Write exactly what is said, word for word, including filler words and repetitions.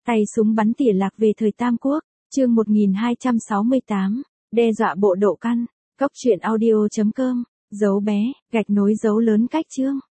Tay súng bắn tỉa lạc về thời Tam Quốc, chương một nghìn hai trăm sáu mươi tám, đe dọa bộ Độ Căn, cốc truyện audio chấm com, dấu bé, gạch nối dấu lớn cách chương.